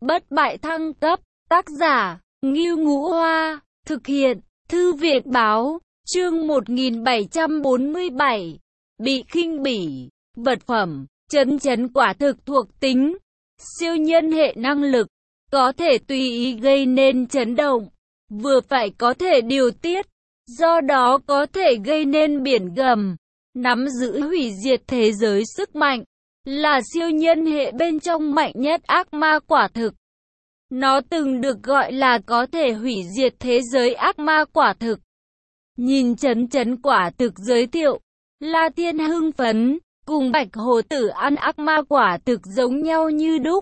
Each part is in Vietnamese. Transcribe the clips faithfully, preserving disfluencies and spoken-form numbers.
Bất bại thăng cấp, tác giả, Ngưu Ngũ Hoa, thực hiện, Thư viện báo, chương một nghìn bảy trăm bốn mươi bảy, bị khinh bỉ, vật phẩm, chấn chấn quả thực thuộc tính, siêu nhân hệ năng lực, có thể tùy ý gây nên chấn động, vừa phải có thể điều tiết, do đó có thể gây nên biển gầm, nắm giữ hủy diệt thế giới sức mạnh, là siêu nhân hệ bên trong mạnh nhất ác ma quả thực. Nó từng được gọi là có thể hủy diệt thế giới ác ma quả thực. Nhìn chấn chấn quả thực giới thiệu, La Thiên hưng phấn, cùng Bạch Hồ Tử ăn ác ma quả thực giống nhau như đúc.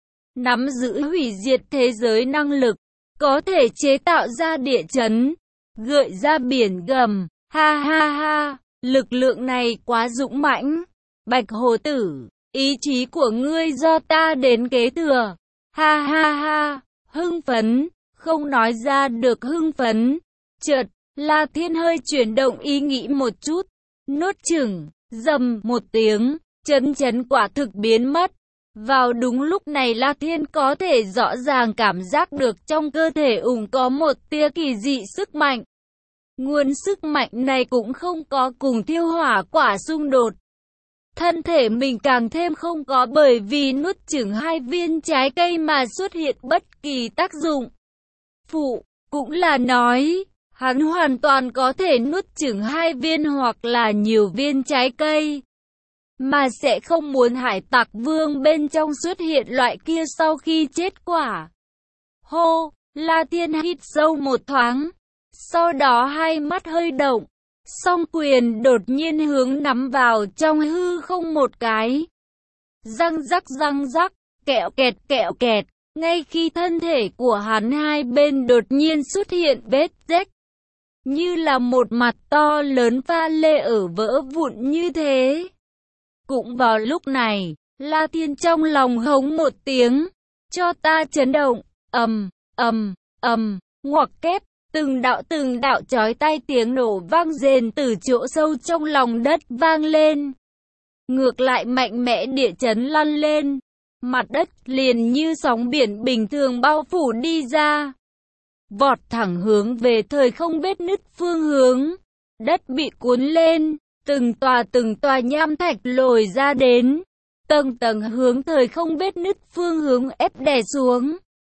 Nắm giữ hủy diệt thế giới năng lực, có thể chế tạo ra địa chấn, gợi ra biển gầm, ha ha ha, lực lượng này quá dũng mãnh. Bạch Hồ Tử, ý chí của ngươi do ta đến kế thừa, ha ha ha, hưng phấn, không nói ra được hưng phấn. Chợt, La Thiên hơi chuyển động ý nghĩ một chút, nuốt chửng, rầm một tiếng, chấn chấn quả thực biến mất. Vào đúng lúc này La Thiên có thể rõ ràng cảm giác được trong cơ thể ủng có một tia kỳ dị sức mạnh. Nguồn sức mạnh này cũng không có cùng thiêu hỏa quả xung đột. Thân thể mình càng thêm không có bởi vì nuốt chửng hai viên trái cây mà xuất hiện bất kỳ tác dụng phụ, cũng là nói, hắn hoàn toàn có thể nuốt chửng hai viên hoặc là nhiều viên trái cây, mà sẽ không muốn hải tặc vương bên trong xuất hiện loại kia sau khi chết quả. Hô, La Thiên hít sâu một thoáng, sau đó hai mắt hơi động, song quyền đột nhiên hướng nắm vào trong hư không một cái. Răng rắc răng rắc, kẹo kẹt kẹo kẹt, ngay khi thân thể của hắn hai bên đột nhiên xuất hiện vết rách, như là một mặt to lớn pha lê ở vỡ vụn như thế. Cũng vào lúc này, La Thiên trong lòng hống một tiếng, cho ta chấn động, ầm, ầm, ầm, ngoặc kép, từng đạo từng đạo chói tai tiếng nổ vang rền từ chỗ sâu trong lòng đất vang lên. Ngược lại mạnh mẽ địa chấn lăn lên, mặt đất liền như sóng biển bình thường bao phủ đi ra, vọt thẳng hướng về thời không vết nứt phương hướng. Đất bị cuốn lên, từng tòa từng tòa nham thạch lồi ra đến, tầng tầng hướng thời không vết nứt phương hướng ép đè xuống.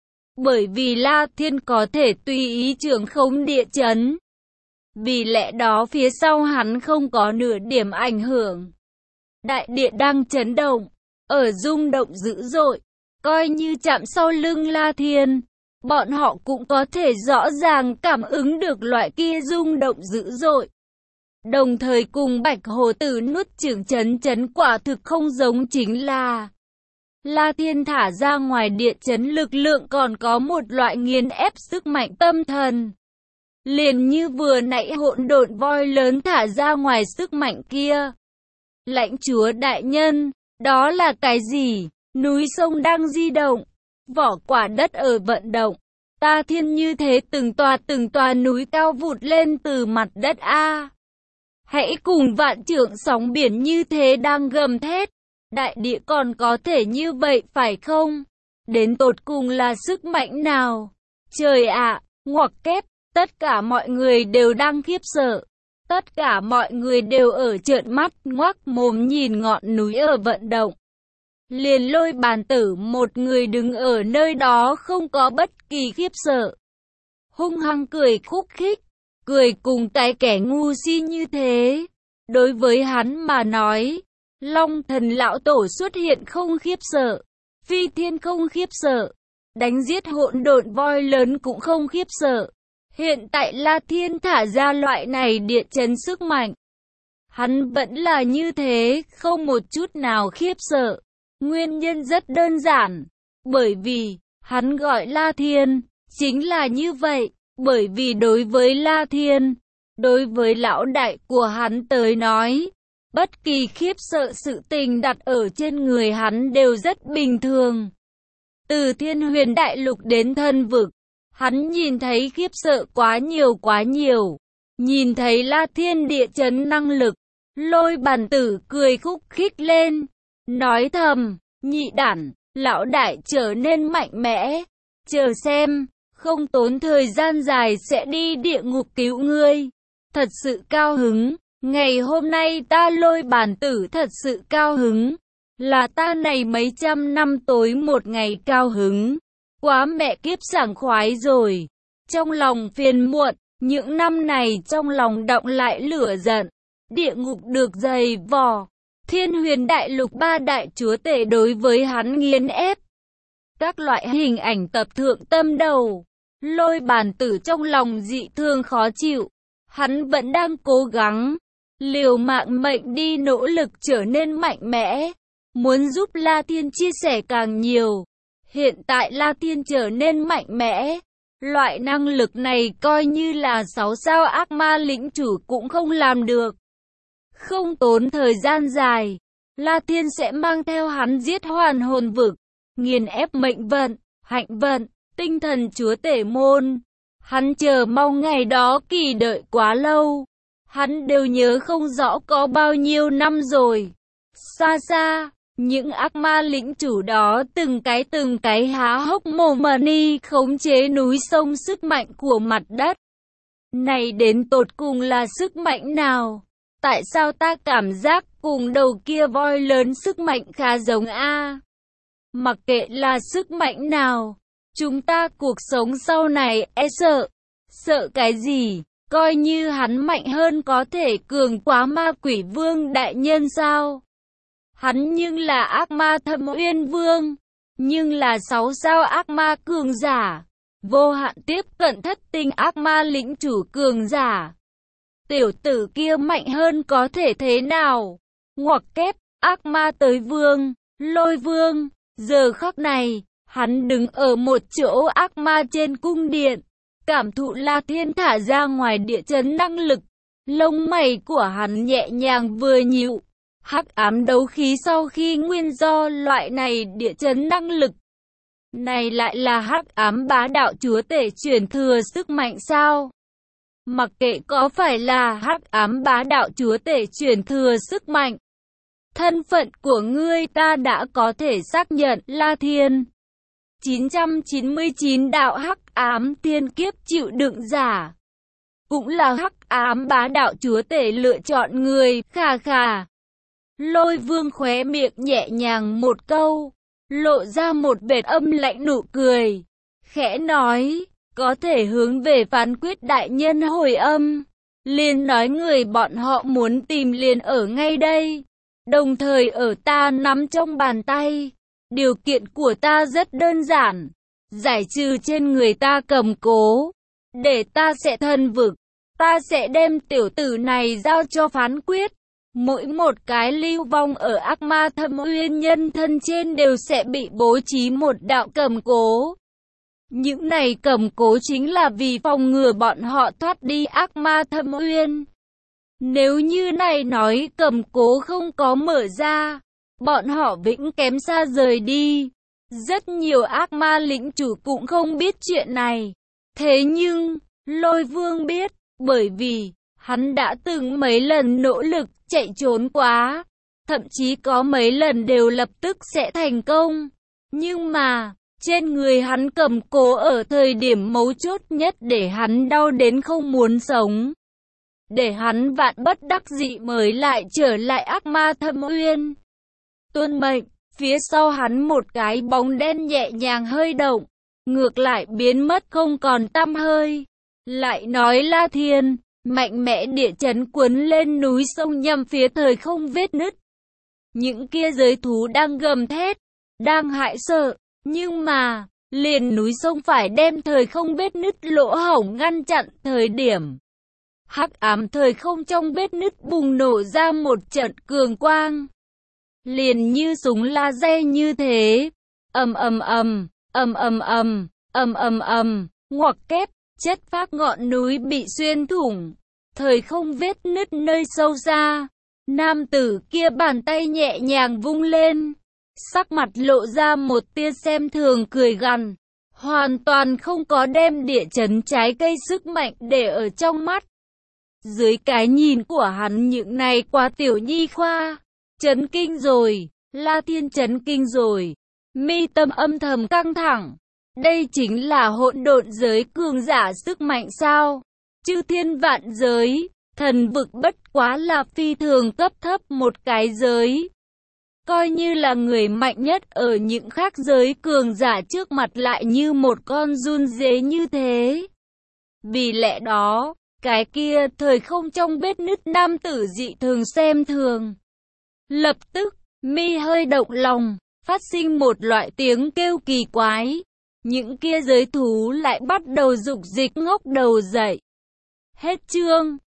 Bởi vì La Thiên có thể tùy ý trưởng khống địa chấn, vì lẽ đó phía sau hắn không có nửa điểm ảnh hưởng. Đại địa đang chấn động, ở rung động dữ dội, coi như chạm sau lưng La Thiên, bọn họ cũng có thể rõ ràng cảm ứng được loại kia rung động dữ dội. Đồng thời cùng Bạch Hồ Tử nuốt chửng chấn chấn quả thực không giống chính là La Thiên thả ra ngoài địa chấn lực lượng còn có một loại nghiền ép sức mạnh tâm thần. Liền như vừa nãy hỗn độn voi lớn thả ra ngoài sức mạnh kia. Lãnh chúa đại nhân, đó là cái gì? Núi sông đang di động, vỏ quả đất ở vận động. Ta thiên như thế từng tòa từng tòa núi cao vụt lên từ mặt đất a. Hãy cùng vạn trượng sóng biển như thế đang gầm thét. Đại địa còn có thể như vậy phải không? Đến tột cùng là sức mạnh nào? Trời ạ, ngoặc kép, tất cả mọi người đều đang khiếp sợ. Tất cả mọi người đều ở trợn mắt ngoác mồm nhìn ngọn núi ở vận động. Liền Lôi Bàn Tử một người đứng ở nơi đó không có bất kỳ khiếp sợ. Hung hăng cười khúc khích, cười cùng cái kẻ ngu si như thế. Đối với hắn mà nói, Long Thần Lão Tổ xuất hiện không khiếp sợ, Phi Thiên không khiếp sợ, đánh giết hỗn độn voi lớn cũng không khiếp sợ. Hiện tại La Thiên thả ra loại này địa chấn sức mạnh, hắn vẫn là như thế, không một chút nào khiếp sợ. Nguyên nhân rất đơn giản, bởi vì hắn gọi La Thiên, chính là như vậy, bởi vì đối với La Thiên, đối với lão đại của hắn tới nói, bất kỳ khiếp sợ sự tình đặt ở trên người hắn đều rất bình thường. Từ Thiên Huyền Đại Lục đến Thân Vực, hắn nhìn thấy khiếp sợ quá nhiều quá nhiều. Nhìn thấy La Thiên địa chấn năng lực, Lôi Bàn Tử cười khúc khích lên, nói thầm, nhị đản, Lão đại trở nên mạnh mẽ. Chờ xem, không tốn thời gian dài sẽ đi địa ngục cứu ngươi. Thật sự cao hứng, ngày hôm nay ta Lôi Bản Tử thật sự cao hứng. Là ta này mấy trăm năm tối một ngày cao hứng. Quá mẹ kiếp sảng khoái rồi. Trong lòng phiền muộn, những năm này trong lòng đọng lại lửa giận. Địa ngục được dày vò. Thiên Huyền Đại Lục ba đại chúa tể đối với hắn nghiền ép. Các loại hình ảnh tập thượng tâm đầu. Lôi Bản Tử trong lòng dị thương khó chịu. Hắn vẫn đang cố gắng, liều mạng mệnh đi nỗ lực trở nên mạnh mẽ. Muốn giúp La Thiên chia sẻ càng nhiều. Hiện tại La Thiên trở nên mạnh mẽ. Loại năng lực này coi như là sáu sao ác ma lĩnh chủ cũng không làm được. Không tốn thời gian dài, La Thiên sẽ mang theo hắn giết hoàn hồn vực, nghiền ép mệnh vận, hạnh vận, tinh thần chúa tể môn. Hắn chờ mong ngày đó kỳ đợi quá lâu. Hắn đều nhớ không rõ có bao nhiêu năm rồi. Xa xa, những ác ma lĩnh chủ đó từng cái từng cái há hốc mồm mà ni khống chế núi sông sức mạnh của mặt đất. Này đến tột cùng là sức mạnh nào? Tại sao ta cảm giác cùng đầu kia voi lớn sức mạnh khá giống a? Mặc kệ là sức mạnh nào, chúng ta cuộc sống sau này e sợ. Sợ cái gì? Coi như hắn mạnh hơn có thể cường quá ma quỷ vương đại nhân sao? Hắn nhưng là ác ma thâm uyên vương, nhưng là sáu sao ác ma cường giả, vô hạn tiếp cận thất tinh ác ma lĩnh chủ cường giả. Tiểu tử kia mạnh hơn có thể thế nào? Ngoặc kép, ác ma tới vương, Lôi vương. Giờ khắc này, hắn đứng ở một chỗ ác ma trên cung điện, cảm thụ La Thiên thả ra ngoài địa chấn năng lực. Lông mày của hắn nhẹ nhàng vừa nhíu. Hắc ám đấu khí sau khi nguyên do loại này địa chấn năng lực. Này lại là hắc ám bá đạo chúa tể truyền thừa sức mạnh sao? Mặc kệ có phải là hắc ám bá đạo chúa tể truyền thừa sức mạnh. Thân phận của ngươi ta đã có thể xác nhận. La Thiên chín trăm chín mươi chín đạo hắc ám thiên kiếp chịu đựng giả, cũng là hắc ám bá đạo chúa tể lựa chọn người. Khà khà. Lôi vương khóe miệng nhẹ nhàng một câu, lộ ra một vệt âm lạnh nụ cười, khẽ nói, có thể hướng về phán quyết đại nhân hồi âm. Liền nói người bọn họ muốn tìm liền ở ngay đây, đồng thời ở ta nắm trong bàn tay. Điều kiện của ta rất đơn giản, giải trừ trên người ta cầm cố, để ta sẽ thân vực. Ta sẽ đem tiểu tử này giao cho phán quyết. Mỗi một cái lưu vong ở ác ma thâm uyên nhân thân trên đều sẽ bị bố trí một đạo cầm cố. Những này cầm cố chính là vì phòng ngừa bọn họ thoát đi ác ma thâm uyên. Nếu như này nói cầm cố không có mở ra, bọn họ vĩnh kém xa rời đi. Rất nhiều ác ma lĩnh chủ cũng không biết chuyện này. Thế nhưng, Lôi Vương biết, bởi vì hắn đã từng mấy lần nỗ lực chạy trốn quá, thậm chí có mấy lần đều lập tức sẽ thành công. Nhưng mà, trên người hắn cầm cố ở thời điểm mấu chốt nhất để hắn đau đến không muốn sống. Để hắn vạn bất đắc dĩ mới lại trở lại ác ma thâm uyên. Tuân mệnh, phía sau hắn một cái bóng đen nhẹ nhàng hơi động, ngược lại biến mất không còn tăm hơi. Lại nói La Thiên, mạnh mẽ địa chấn cuốn lên núi sông nhằm phía thời không vết nứt. Những kia giới thú đang gầm thét, đang hại sợ, nhưng mà, liền núi sông phải đem thời không vết nứt lỗ hổng ngăn chặn thời điểm. Hắc ám thời không trong vết nứt bùng nổ ra một trận cường quang. Liền như súng laser như thế. Ầm ầm ầm, ầm ầm ầm, ầm ầm ầm, ngoặc kép, chất phác ngọn núi bị xuyên thủng. Thời không vết nứt nơi sâu xa. Nam tử kia bàn tay nhẹ nhàng vung lên. Sắc mặt lộ ra một tia xem thường cười gằn. Hoàn toàn không có đem địa chấn trái cây sức mạnh để ở trong mắt. Dưới cái nhìn của hắn những này quá tiểu nhi khoa. Chấn kinh rồi, La Thiên chấn kinh rồi. Mi tâm âm thầm căng thẳng. Đây chính là hỗn độn giới cường giả sức mạnh sao? Chư thiên vạn giới, thần vực bất quá là phi thường cấp thấp một cái giới. Coi như là người mạnh nhất ở những khác giới cường giả trước mặt lại như một con giun dế như thế. Vì lẽ đó, cái kia thời không trong vết nứt nam tử dị thường xem thường. Lập tức, Mi hơi động lòng, phát sinh một loại tiếng kêu kỳ quái. Những kia giới thú lại bắt đầu dục dịch ngóc đầu dậy. Hết chương.